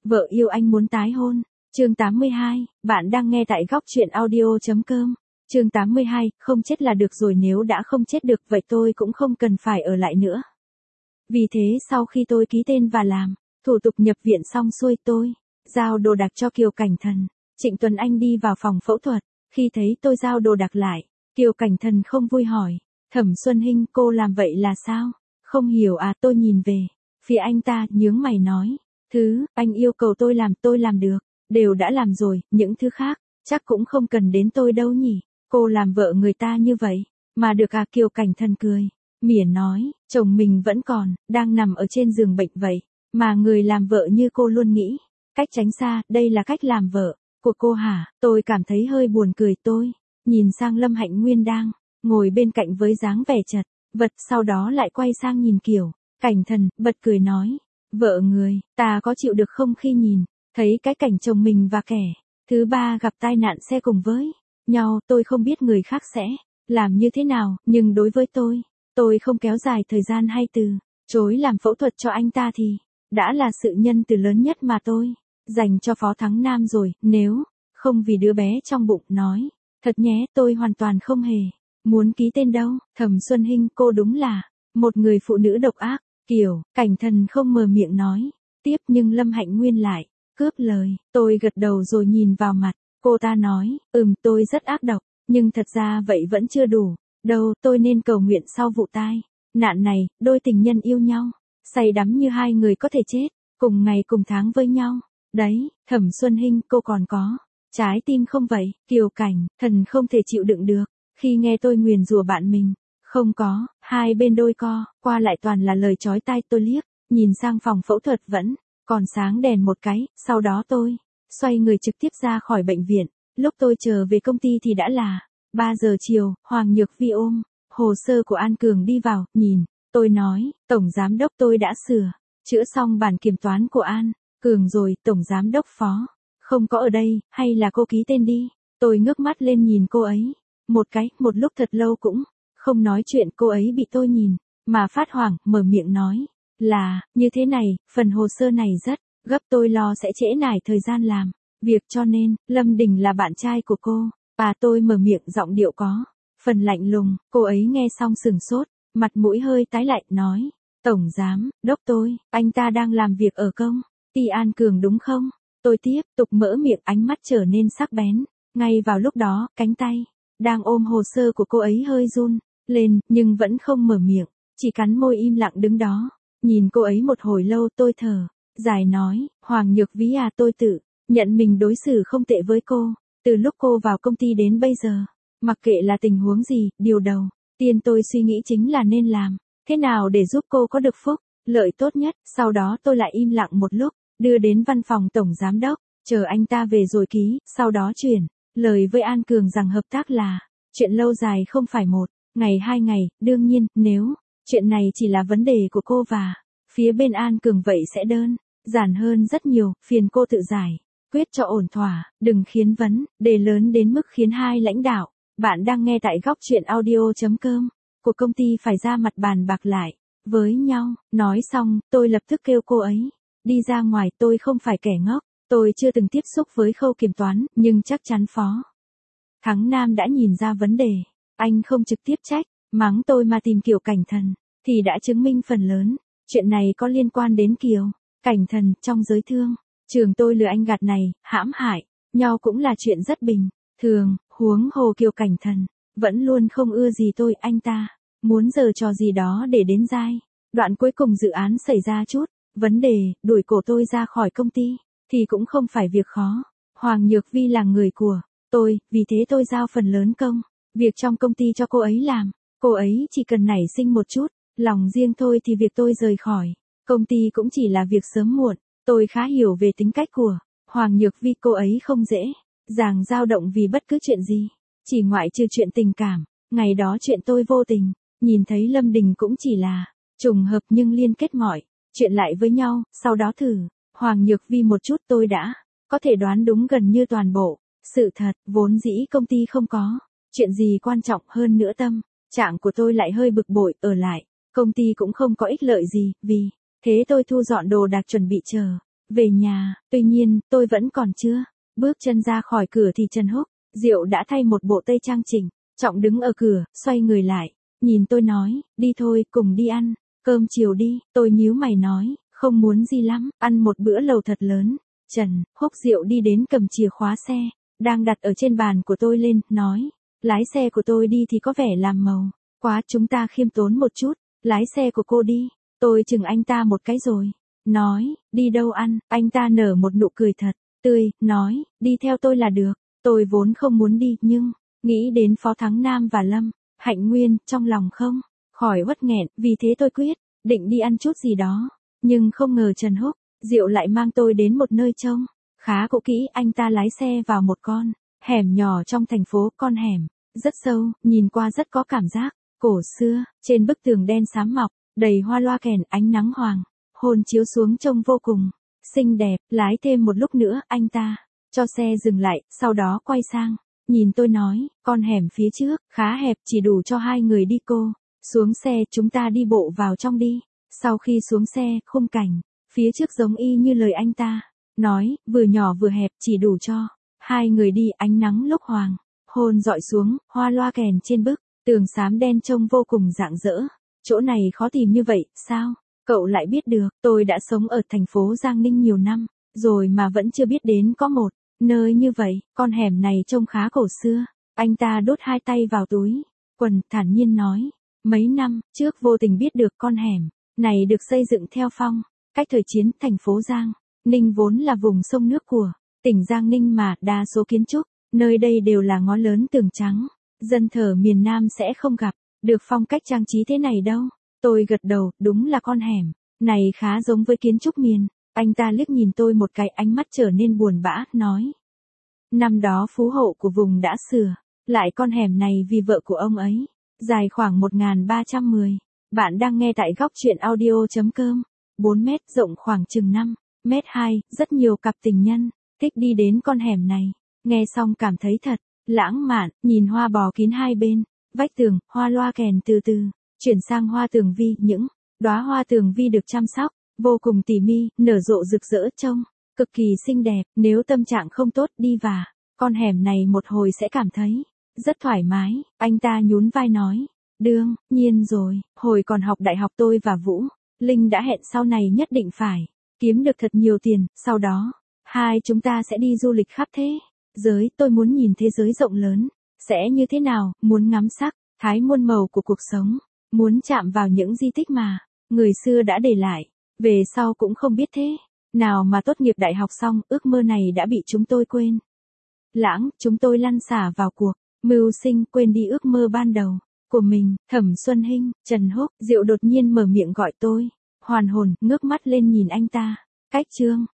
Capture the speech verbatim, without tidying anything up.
Vợ yêu anh muốn tái hôn. Chương tám mươi hai, bạn đang nghe tại góc truyện audio chấm com. Chương tám mươi hai, không chết là được rồi, nếu đã không chết được vậy tôi cũng không cần phải ở lại nữa. Vì thế sau khi tôi ký tên và làm thủ tục nhập viện xong xuôi, tôi giao đồ đạc cho Kiều Cảnh Thần. Trịnh Tuấn Anh đi vào phòng phẫu thuật, khi thấy tôi giao đồ đạc lại, Kiều Cảnh Thần không vui hỏi, Thẩm Xuân Hinh, cô làm vậy là sao? Không hiểu à? Tôi nhìn về phía anh ta, nhướng mày nói, thứ anh yêu cầu tôi làm tôi làm được, đều đã làm rồi, những thứ khác chắc cũng không cần đến tôi đâu nhỉ. Cô làm vợ người ta như vậy mà được à? Kiều Cảnh Thần cười mỉa nói, chồng mình vẫn còn đang nằm ở trên giường bệnh vậy mà người làm vợ như cô luôn nghĩ cách tránh xa, đây là cách làm vợ của cô hả? Tôi cảm thấy hơi buồn cười, tôi nhìn sang Lâm Hạnh Nguyên đang ngồi bên cạnh với dáng vẻ chật vật, sau đó lại quay sang nhìn Kiều Cảnh Thần, bật cười nói, vợ người ta có chịu được không khi nhìn thấy cái cảnh chồng mình và kẻ thứ ba gặp tai nạn xe cùng với nhau. Tôi không biết người khác sẽ làm như thế nào, nhưng đối với tôi, tôi không kéo dài thời gian hay từ chối làm phẫu thuật cho anh ta thì đã là sự nhân từ lớn nhất mà tôi dành cho Phó Thắng Nam rồi, nếu không vì đứa bé trong bụng. Nói thật nhé, tôi hoàn toàn không hề muốn ký tên đâu. Thẩm Xuân Hinh, cô đúng là một người phụ nữ độc ác. Kiều Cảnh Thần không mở miệng nói tiếp, nhưng Lâm Hạnh Nguyên lại cướp lời. Tôi gật đầu rồi nhìn vào mặt cô ta nói, ừm, tôi rất ác độc, nhưng thật ra vậy vẫn chưa đủ đâu. Tôi nên cầu nguyện sau vụ tai nạn này, đôi tình nhân yêu nhau say đắm như hai người có thể chết cùng ngày cùng tháng với nhau. Đấy, Thẩm Xuân Hinh, cô còn có trái tim không vậy? Kiều Cảnh Thần không thể chịu đựng được khi nghe tôi nguyền rủa bạn mình. Không có. Hai bên đôi co qua lại toàn là lời chói tai. Tôi liếc nhìn sang phòng phẫu thuật vẫn còn sáng đèn một cái, sau đó tôi xoay người trực tiếp ra khỏi bệnh viện. Lúc tôi trở về công ty thì đã là ba giờ chiều. Hoàng Nhược Vi ôm hồ sơ của An Cường đi vào, nhìn tôi nói, tổng giám đốc, tôi đã sửa chữa xong bản kiểm toán của An Cường rồi. Tổng giám đốc Phó không có ở đây, hay là cô ký tên đi? Tôi ngước mắt lên nhìn cô ấy một cái, một lúc thật lâu cũng không nói chuyện. Cô ấy bị tôi nhìn mà phát hoảng, mở miệng nói, là như thế này, phần hồ sơ này rất gấp, tôi lo sẽ trễ nải thời gian làm việc, cho nên Lâm Đình là bạn trai của cô. Và tôi mở miệng giọng điệu có phần lạnh lùng. Cô ấy nghe xong sừng sốt, mặt mũi hơi tái lại, nói, tổng giám đốc tôi, anh ta đang làm việc ở công ty An Cường đúng không? Tôi tiếp tục mở miệng, ánh mắt trở nên sắc bén. Ngay vào lúc đó, cánh tay đang ôm hồ sơ của cô ấy hơi run lên, nhưng vẫn không mở miệng, chỉ cắn môi im lặng đứng đó, nhìn cô ấy một hồi lâu. Tôi thở dài nói, Hoàng Nhược Vi à, tôi tự nhận mình đối xử không tệ với cô, từ lúc cô vào công ty đến bây giờ. Mặc kệ là tình huống gì, điều đầu tiên tôi suy nghĩ chính là nên làm thế nào để giúp cô có được phúc lợi tốt nhất. Sau đó tôi lại im lặng một lúc, đưa đến văn phòng tổng giám đốc, chờ anh ta về rồi ký, sau đó chuyển lời với An Cường rằng hợp tác là chuyện lâu dài, không phải một ngày hai ngày. Đương nhiên, nếu chuyện này chỉ là vấn đề của cô và phía bên An Cường vậy sẽ đơn giản hơn rất nhiều, phiền cô tự giải quyết cho ổn thỏa, đừng khiến vấn đề lớn đến mức khiến hai lãnh đạo bạn đang nghe tại góc truyện audio chấm com của công ty phải ra mặt bàn bạc lại với nhau. Nói xong, tôi lập tức kêu cô ấy đi ra ngoài. Tôi không phải kẻ ngốc, tôi chưa từng tiếp xúc với khâu kiểm toán, nhưng chắc chắn Phó Thắng Nam đã nhìn ra vấn đề. Anh không trực tiếp trách mắng tôi mà tìm Kiều Cảnh Thần, thì đã chứng minh phần lớn chuyện này có liên quan đến Kiều Cảnh Thần. Trong giới thương trường, tôi lừa anh gạt này, hãm hại nhau cũng là chuyện rất bình thường, huống hồ Kiều Cảnh Thần vẫn luôn không ưa gì tôi. Anh ta muốn giở trò gì đó để đến giai đoạn cuối cùng dự án xảy ra chút vấn đề, đuổi cổ tôi ra khỏi công ty, thì cũng không phải việc khó. Hoàng Nhược Vi là người của tôi, vì thế tôi giao phần lớn công việc trong công ty cho cô ấy làm. Cô ấy chỉ cần nảy sinh một chút lòng riêng thôi thì việc tôi rời khỏi công ty cũng chỉ là việc sớm muộn. Tôi khá hiểu về tính cách của Hoàng Nhược Vi, cô ấy không dễ dàng dao động vì bất cứ chuyện gì, chỉ ngoại trừ chuyện tình cảm. Ngày đó chuyện tôi vô tình nhìn thấy Lâm Đình cũng chỉ là trùng hợp, nhưng liên kết mọi chuyện lại với nhau. Sau đó thử Hoàng Nhược Vi một chút, tôi đã có thể đoán đúng gần như toàn bộ sự thật. Vốn dĩ công ty không có chuyện gì quan trọng, hơn nữa tâm trạng của tôi lại hơi bực bội, ở lại công ty cũng không có ích lợi gì, vì thế tôi thu dọn đồ đạc chuẩn bị chờ về nhà, tuy nhiên, tôi vẫn còn chưa. Bước chân ra khỏi cửa thì Trần Húc, Diệu đã thay một bộ tây trang chỉnh, trọng đứng ở cửa, xoay người lại, nhìn tôi nói, đi thôi, cùng đi ăn, cơm chiều đi, tôi nhíu mày nói, không muốn gì lắm, ăn một bữa lẩu thật lớn. Trần Húc Diệu đi đến cầm chìa khóa xe, đang đặt ở trên bàn của tôi lên, nói, lái xe của tôi đi thì có vẻ làm màu, quá chúng ta khiêm tốn một chút, lái xe của cô đi, tôi chừng anh ta một cái rồi, nói, đi đâu ăn, anh ta nở một nụ cười thật tươi, nói, đi theo tôi là được, tôi vốn không muốn đi, nhưng, nghĩ đến Phó Thắng Nam và Lâm Hạnh Nguyên, trong lòng không khỏi uất nghẹn, vì thế tôi quyết định đi ăn chút gì đó, nhưng không ngờ Trần Húc Diệu lại mang tôi đến một nơi trông khá cũ kỹ, anh ta lái xe vào một con hẻm nhỏ trong thành phố, con hẻm rất sâu, nhìn qua rất có cảm giác cổ xưa, trên bức tường đen xám mọc, đầy hoa loa kèn, ánh nắng hoàng hôn chiếu xuống trông vô cùng xinh đẹp. Lái thêm một lúc nữa, anh ta cho xe dừng lại, sau đó quay sang nhìn tôi nói, con hẻm phía trước khá hẹp, chỉ đủ cho hai người đi cô. Xuống xe, chúng ta đi bộ vào trong đi. Sau khi xuống xe, khung cảnh phía trước giống y như lời anh ta nói, vừa nhỏ vừa hẹp, chỉ đủ cho hai người đi. Ánh nắng lúc hoàng hôn dọi xuống, hoa loa kèn trên bức tường xám đen trông vô cùng rạng rỡ. Chỗ này khó tìm như vậy, sao cậu lại biết được? Tôi đã sống ở thành phố Giang Ninh nhiều năm rồi mà vẫn chưa biết đến có một nơi như vậy. Con hẻm này trông khá cổ xưa. Anh ta đút hai tay vào túi quần, thản nhiên nói, mấy năm trước vô tình biết được con hẻm này được xây dựng theo phong cách thời chiến. Thành phố Giang Ninh vốn là vùng sông nước của tỉnh Giang Ninh mà, đa số kiến trúc nơi đây đều là ngói lớn tường trắng. Dân thờ miền Nam sẽ không gặp được phong cách trang trí thế này đâu. Tôi gật đầu, đúng là con hẻm này khá giống với kiến trúc miền. Anh ta liếc nhìn tôi một cái, ánh mắt trở nên buồn bã, nói, năm đó phú hộ của vùng đã sửa lại con hẻm này vì vợ của ông ấy, dài khoảng một nghìn ba trăm mười. Bạn đang nghe tại góc truyện audio.com. bốn mét, rộng khoảng chừng năm mét hai, rất nhiều cặp tình nhân thích đi đến con hẻm này. Nghe xong cảm thấy thật lãng mạn, nhìn hoa bò kín hai bên vách tường, hoa loa kèn từ từ chuyển sang hoa tường vi, những đóa hoa tường vi được chăm sóc vô cùng tỉ mỉ, nở rộ rực rỡ, trông cực kỳ xinh đẹp. Nếu tâm trạng không tốt, đi vào con hẻm này một hồi sẽ cảm thấy rất thoải mái. Anh ta nhún vai nói, đương nhiên rồi, hồi còn học đại học tôi và Vũ Linh đã hẹn sau này nhất định phải kiếm được thật nhiều tiền, sau đó hai chúng ta sẽ đi du lịch khắp thế giới. Tôi muốn nhìn thế giới rộng lớn sẽ như thế nào, muốn ngắm sắc thái muôn màu của cuộc sống, muốn chạm vào những di tích mà người xưa đã để lại. Về sau cũng không biết thế nào mà tốt nghiệp đại học xong, ước mơ này đã bị chúng tôi quên lãng. Chúng tôi lăn xả vào cuộc mưu sinh, quên đi ước mơ ban đầu của mình. Thẩm Xuân Hinh, Trần Húc Diệu đột nhiên mở miệng gọi tôi, hoàn hồn, ngước mắt lên nhìn anh ta. Cách chương